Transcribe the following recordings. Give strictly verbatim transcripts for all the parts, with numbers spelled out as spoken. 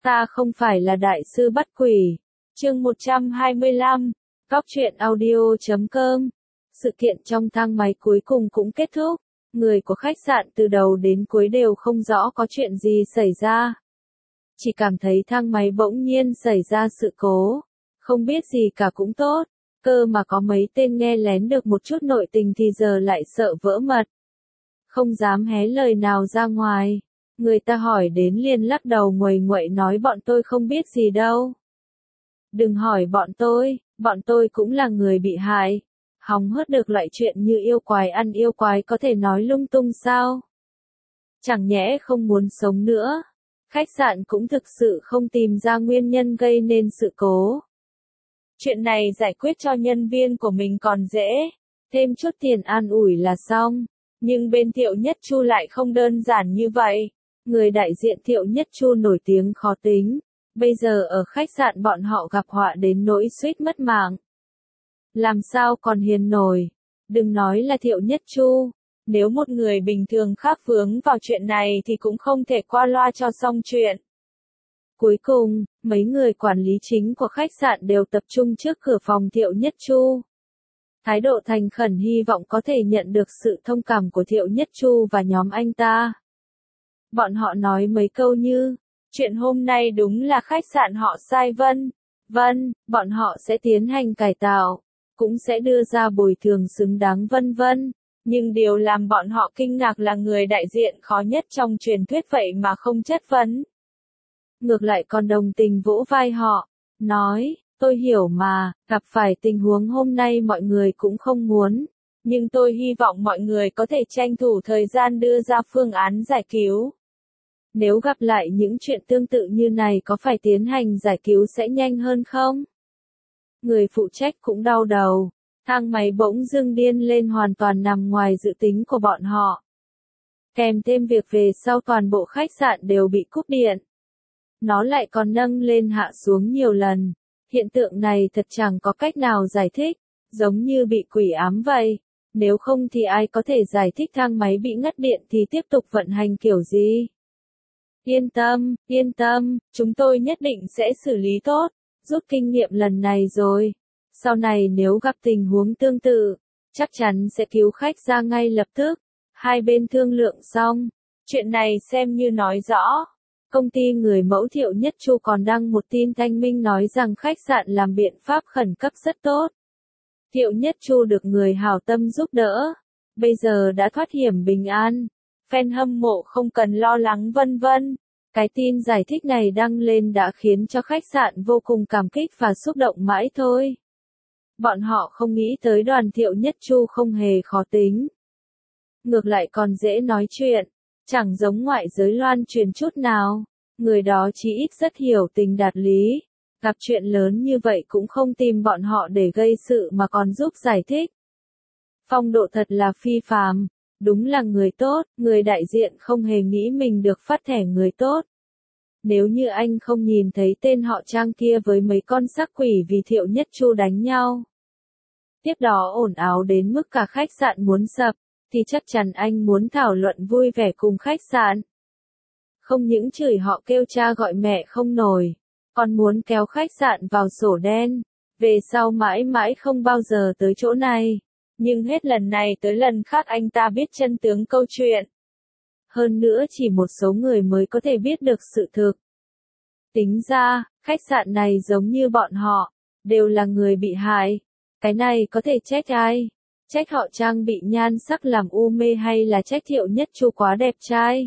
Ta không phải là đại sư bắt quỷ. Chương một trăm hai mươi lăm, Cóc truyện audio chấm com. Sự kiện trong thang máy cuối cùng cũng kết thúc. Người của khách sạn từ đầu đến cuối đều không rõ có chuyện gì xảy ra. Chỉ cảm thấy thang máy bỗng nhiên xảy ra sự cố. Không biết gì cả cũng tốt. Cơ mà có mấy tên nghe lén được một chút nội tình thì giờ lại sợ vỡ mật. Không dám hé lời nào ra ngoài. Người ta hỏi đến liền lắc đầu nguầy nguậy nói bọn tôi không biết gì đâu. Đừng hỏi bọn tôi, bọn tôi cũng là người bị hại. Hòng hớt được loại chuyện như yêu quái ăn yêu quái có thể nói lung tung sao? Chẳng nhẽ không muốn sống nữa. Khách sạn cũng thực sự không tìm ra nguyên nhân gây nên sự cố. Chuyện này giải quyết cho nhân viên của mình còn dễ. Thêm chút tiền an ủi là xong. Nhưng bên Thiệu Nhất Chu lại không đơn giản như vậy. Người đại diện Thiệu Nhất Chu nổi tiếng khó tính. Bây giờ ở khách sạn bọn họ gặp họa đến nỗi suýt mất mạng. Làm sao còn hiền nổi. Đừng nói là Thiệu Nhất Chu. Nếu một người bình thường khác vướng vào chuyện này thì cũng không thể qua loa cho xong chuyện. Cuối cùng, mấy người quản lý chính của khách sạn đều tập trung trước cửa phòng Thiệu Nhất Chu. Thái độ thành khẩn hy vọng có thể nhận được sự thông cảm của Thiệu Nhất Chu và nhóm anh ta. Bọn họ nói mấy câu như, chuyện hôm nay đúng là khách sạn họ sai vân, vân, bọn họ sẽ tiến hành cải tạo, cũng sẽ đưa ra bồi thường xứng đáng vân vân. Nhưng điều làm bọn họ kinh ngạc là người đại diện khó nhất trong truyền thuyết vậy mà không chất vấn. Ngược lại còn đồng tình vỗ vai họ, nói, tôi hiểu mà, gặp phải tình huống hôm nay mọi người cũng không muốn. Nhưng tôi hy vọng mọi người có thể tranh thủ thời gian đưa ra phương án giải cứu. Nếu gặp lại những chuyện tương tự như này có phải tiến hành giải cứu sẽ nhanh hơn không? Người phụ trách cũng đau đầu. Thang máy bỗng dưng điên lên hoàn toàn nằm ngoài dự tính của bọn họ. Kèm thêm việc về sau toàn bộ khách sạn đều bị cúp điện. Nó lại còn nâng lên hạ xuống nhiều lần. Hiện tượng này thật chẳng có cách nào giải thích, giống như bị quỷ ám vậy. Nếu không thì ai có thể giải thích thang máy bị ngắt điện thì tiếp tục vận hành kiểu gì? Yên tâm, yên tâm, chúng tôi nhất định sẽ xử lý tốt, rút kinh nghiệm lần này rồi. Sau này nếu gặp tình huống tương tự, chắc chắn sẽ cứu khách ra ngay lập tức. Hai bên thương lượng xong, chuyện này xem như nói rõ. Công ty người mẫu Thiệu Nhất Chu còn đăng một tin thanh minh nói rằng khách sạn làm biện pháp khẩn cấp rất tốt. Thiệu Nhất Chu được người hảo tâm giúp đỡ, bây giờ đã thoát hiểm bình an. Fan hâm mộ không cần lo lắng vân vân. Cái tin giải thích này đăng lên đã khiến cho khách sạn vô cùng cảm kích và xúc động mãi thôi. Bọn họ không nghĩ tới đoàn Thiệu Nhất Chu không hề khó tính. Ngược lại còn dễ nói chuyện, chẳng giống ngoại giới loan truyền chút nào. Người đó chí ít rất hiểu tình đạt lý. Gặp chuyện lớn như vậy cũng không tìm bọn họ để gây sự mà còn giúp giải thích. Phong độ thật là phi phàm. Đúng là người tốt, người đại diện không hề nghĩ mình được phát thẻ người tốt. Nếu như anh không nhìn thấy tên họ Trang kia với mấy con xác quỷ vì Thiệu Nhất Chu đánh nhau. Tiếp đó ồn ào đến mức cả khách sạn muốn sập, thì chắc chắn anh muốn thảo luận vui vẻ cùng khách sạn. Không những chửi họ kêu cha gọi mẹ không nổi, còn muốn kéo khách sạn vào sổ đen. Về sau mãi mãi không bao giờ tới chỗ này. Nhưng hết lần này tới lần khác anh ta biết chân tướng câu chuyện. Hơn nữa chỉ một số người mới có thể biết được sự thực. Tính ra, khách sạn này giống như bọn họ, đều là người bị hại. Cái này có thể trách ai? Trách họ Trang bị nhan sắc làm u mê hay là trách Thiệu Nhất Chu quá đẹp trai?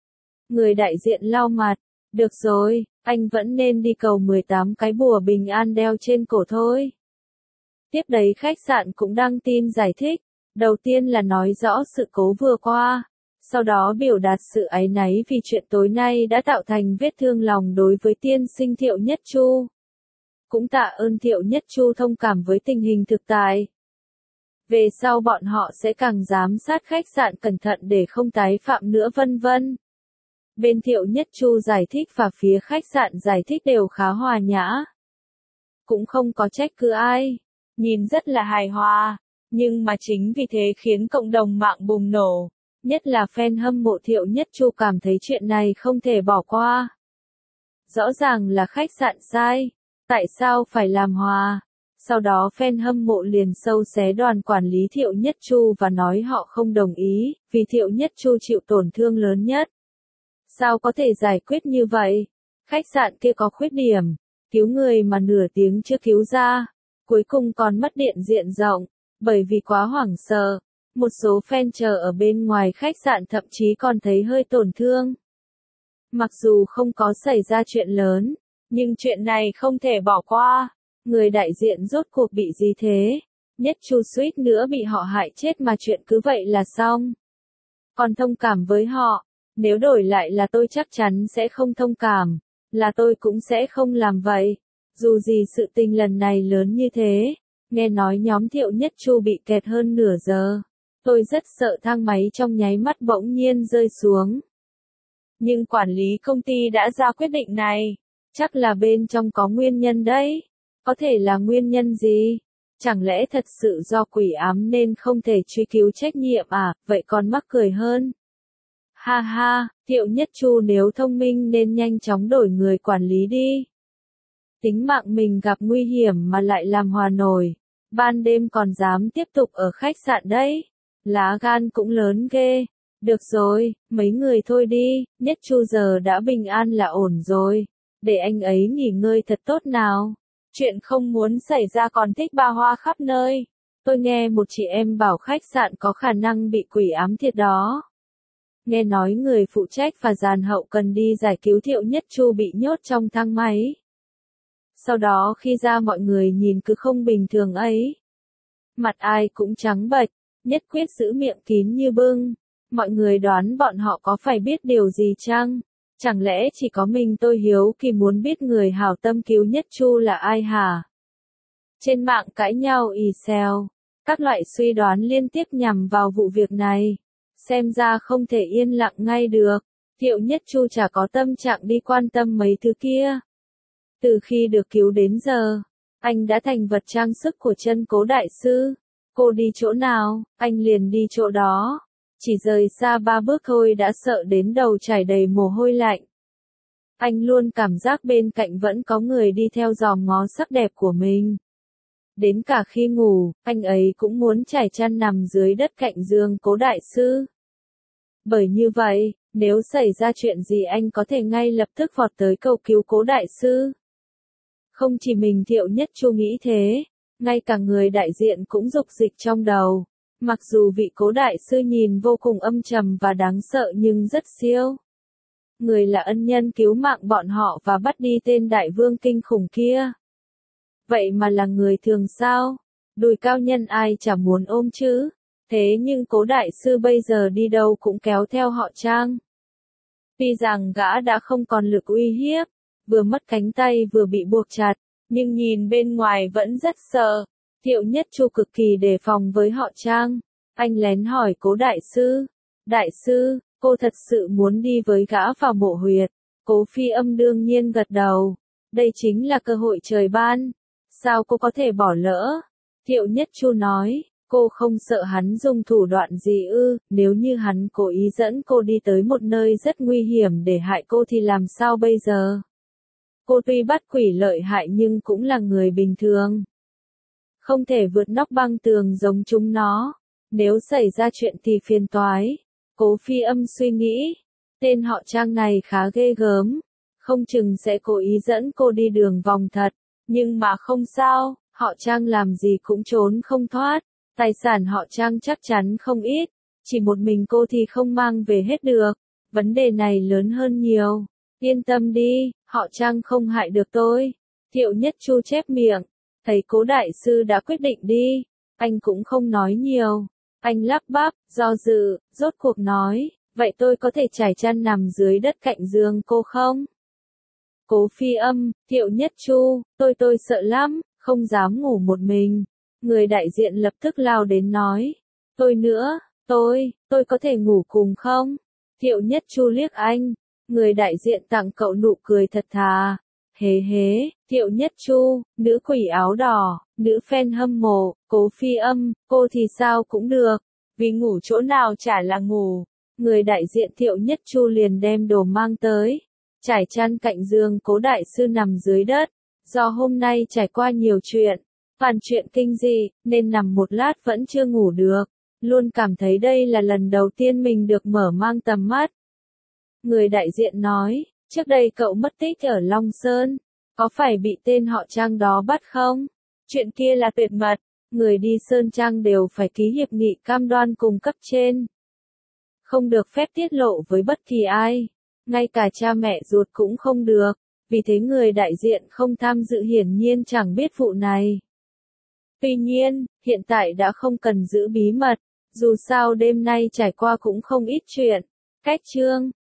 Người đại diện lau mặt. Được rồi, anh vẫn nên đi cầu mười tám cái bùa bình an đeo trên cổ thôi. Tiếp đấy khách sạn cũng đăng tin giải thích. Đầu tiên là nói rõ sự cố vừa qua. Sau đó biểu đạt sự áy náy vì chuyện tối nay đã tạo thành vết thương lòng đối với tiên sinh Thiệu Nhất Chu. Cũng tạ ơn Thiệu Nhất Chu thông cảm với tình hình thực tại. Về sau bọn họ sẽ càng giám sát khách sạn cẩn thận để không tái phạm nữa vân vân. Bên Thiệu Nhất Chu giải thích và phía khách sạn giải thích đều khá hòa nhã. Cũng không có trách cứ ai. Nhìn rất là hài hòa. Nhưng mà chính vì thế khiến cộng đồng mạng bùng nổ. Nhất là fan hâm mộ Thiệu Nhất Chu cảm thấy chuyện này không thể bỏ qua. Rõ ràng là khách sạn sai. Tại sao phải làm hòa? Sau đó fan hâm mộ liền sâu xé đoàn quản lý Thiệu Nhất Chu và nói họ không đồng ý, vì Thiệu Nhất Chu chịu tổn thương lớn nhất. Sao có thể giải quyết như vậy? Khách sạn kia có khuyết điểm, cứu người mà nửa tiếng chưa cứu ra, cuối cùng còn mất điện diện rộng, bởi vì quá hoảng sợ. Một số fan chờ ở bên ngoài khách sạn thậm chí còn thấy hơi tổn thương. Mặc dù không có xảy ra chuyện lớn, nhưng chuyện này không thể bỏ qua. Người đại diện rốt cuộc bị gì thế? Nhất Chu suýt nữa bị họ hại chết mà chuyện cứ vậy là xong. Còn thông cảm với họ, nếu đổi lại là tôi chắc chắn sẽ không thông cảm, là tôi cũng sẽ không làm vậy. Dù gì sự tình lần này lớn như thế, nghe nói nhóm Thiệu Nhất Chu bị kẹt hơn nửa giờ. Tôi rất sợ thang máy trong nháy mắt bỗng nhiên rơi xuống. Nhưng quản lý công ty đã ra quyết định này, chắc là bên trong có nguyên nhân đấy. Có thể là nguyên nhân gì? Chẳng lẽ thật sự do quỷ ám nên không thể truy cứu trách nhiệm à, vậy còn mắc cười hơn. Ha ha, Thiệu Nhất Chu nếu thông minh nên nhanh chóng đổi người quản lý đi. Tính mạng mình gặp nguy hiểm mà lại làm hòa nổi, ban đêm còn dám tiếp tục ở khách sạn đấy. Lá gan cũng lớn ghê. Được rồi, mấy người thôi đi, Nhất Chu giờ đã bình an là ổn rồi. Để anh ấy nghỉ ngơi thật tốt nào. Chuyện không muốn xảy ra còn thích ba hoa khắp nơi. Tôi nghe một chị em bảo khách sạn có khả năng bị quỷ ám thiệt đó. Nghe nói người phụ trách và dàn hậu cần đi giải cứu Thiệu Nhất Chu bị nhốt trong thang máy. Sau đó khi ra mọi người nhìn cứ không bình thường ấy. Mặt ai cũng trắng bệch, nhất quyết giữ miệng kín như bưng. Mọi người đoán bọn họ có phải biết điều gì chăng? Chẳng lẽ chỉ có mình tôi hiếu kỳ muốn biết người hảo tâm cứu Nhất Chu là ai hả? Trên mạng cãi nhau ì xèo, các loại suy đoán liên tiếp nhằm vào vụ việc này. Xem ra không thể yên lặng ngay được, Thiệu Nhất Chu chả có tâm trạng đi quan tâm mấy thứ kia. Từ khi được cứu đến giờ, anh đã thành vật trang sức của chân Cố đại sư. Cô đi chỗ nào, anh liền đi chỗ đó. Chỉ rời xa ba bước thôi đã sợ đến đầu chảy đầy mồ hôi lạnh. Anh luôn cảm giác bên cạnh vẫn có người đi theo dòm ngó sắc đẹp của mình. Đến cả khi ngủ, anh ấy cũng muốn trải chăn nằm dưới đất cạnh giường Cố đại sư. Bởi như vậy, nếu xảy ra chuyện gì anh có thể ngay lập tức vọt tới cầu cứu Cố đại sư. Không chỉ mình Thiệu Nhất Chu nghĩ thế, ngay cả người đại diện cũng rục dịch trong đầu. Mặc dù vị Cố đại sư nhìn vô cùng âm trầm và đáng sợ nhưng rất siêu. Người là ân nhân cứu mạng bọn họ và bắt đi tên đại vương kinh khủng kia. Vậy mà là người thường sao? Đùi cao nhân ai chả muốn ôm chứ? Thế nhưng Cố đại sư bây giờ đi đâu cũng kéo theo họ Trang. Tuy rằng gã đã không còn lực uy hiếp, vừa mất cánh tay vừa bị buộc chặt, nhưng nhìn bên ngoài vẫn rất sợ. Thiệu Nhất Chu cực kỳ đề phòng với họ Trang. Anh lén hỏi Cố đại sư. Đại sư, cô thật sự muốn đi với gã vào mộ huyệt. Cố Phi Âm đương nhiên gật đầu. Đây chính là cơ hội trời ban. Sao cô có thể bỏ lỡ? Thiệu Nhất Chu nói, cô không sợ hắn dùng thủ đoạn gì ư, nếu như hắn cố ý dẫn cô đi tới một nơi rất nguy hiểm để hại cô thì làm sao bây giờ? Cô tuy bắt quỷ lợi hại nhưng cũng là người bình thường. Không thể vượt nóc băng tường giống chúng nó. Nếu xảy ra chuyện thì phiền toái. Cố Phi Âm suy nghĩ. Tên họ Trang này khá ghê gớm. Không chừng sẽ cố ý dẫn cô đi đường vòng thật. Nhưng mà không sao, họ Trang làm gì cũng trốn không thoát. Tài sản họ Trang chắc chắn không ít. Chỉ một mình cô thì không mang về hết được. Vấn đề này lớn hơn nhiều. Yên tâm đi, họ Trang không hại được tôi. Thiệu Nhất Chu chép miệng. Thấy Cố đại sư đã quyết định đi. Anh cũng không nói nhiều. Anh lắp bắp, do dự, rốt cuộc nói. Vậy tôi có thể trải chăn nằm dưới đất cạnh giường cô không? Cố Phi Âm, Thiệu Nhất Chu, tôi tôi sợ lắm, không dám ngủ một mình. Người đại diện lập tức lao đến nói. Tôi nữa, tôi, tôi có thể ngủ cùng không? Thiệu Nhất Chu liếc anh. Người đại diện tặng cậu nụ cười thật thà. Hế hế, Thiệu Nhất Chu, nữ quỷ áo đỏ, nữ fan hâm mộ, Cố Phi Âm, cô thì sao cũng được. Vì ngủ chỗ nào chả là ngủ. Người đại diện Thiệu Nhất Chu liền đem đồ mang tới. trải chăn cạnh giường Cố đại sư nằm dưới đất, do hôm nay trải qua nhiều chuyện, toàn chuyện kinh dị, nên nằm một lát vẫn chưa ngủ được, luôn cảm thấy đây là lần đầu tiên mình được mở mang tầm mắt. Người đại diện nói, trước đây cậu mất tích ở Long Sơn, có phải bị tên họ Trang đó bắt không? Chuyện kia là tuyệt mật, người đi Sơn Trang đều phải ký hiệp nghị cam đoan cùng cấp trên. Không được phép tiết lộ với bất kỳ ai, ngay cả cha mẹ ruột cũng không được, vì thế người đại diện không tham dự hiển nhiên chẳng biết vụ này. Tuy nhiên, hiện tại đã không cần giữ bí mật, dù sao đêm nay trải qua cũng không ít chuyện. Cách chương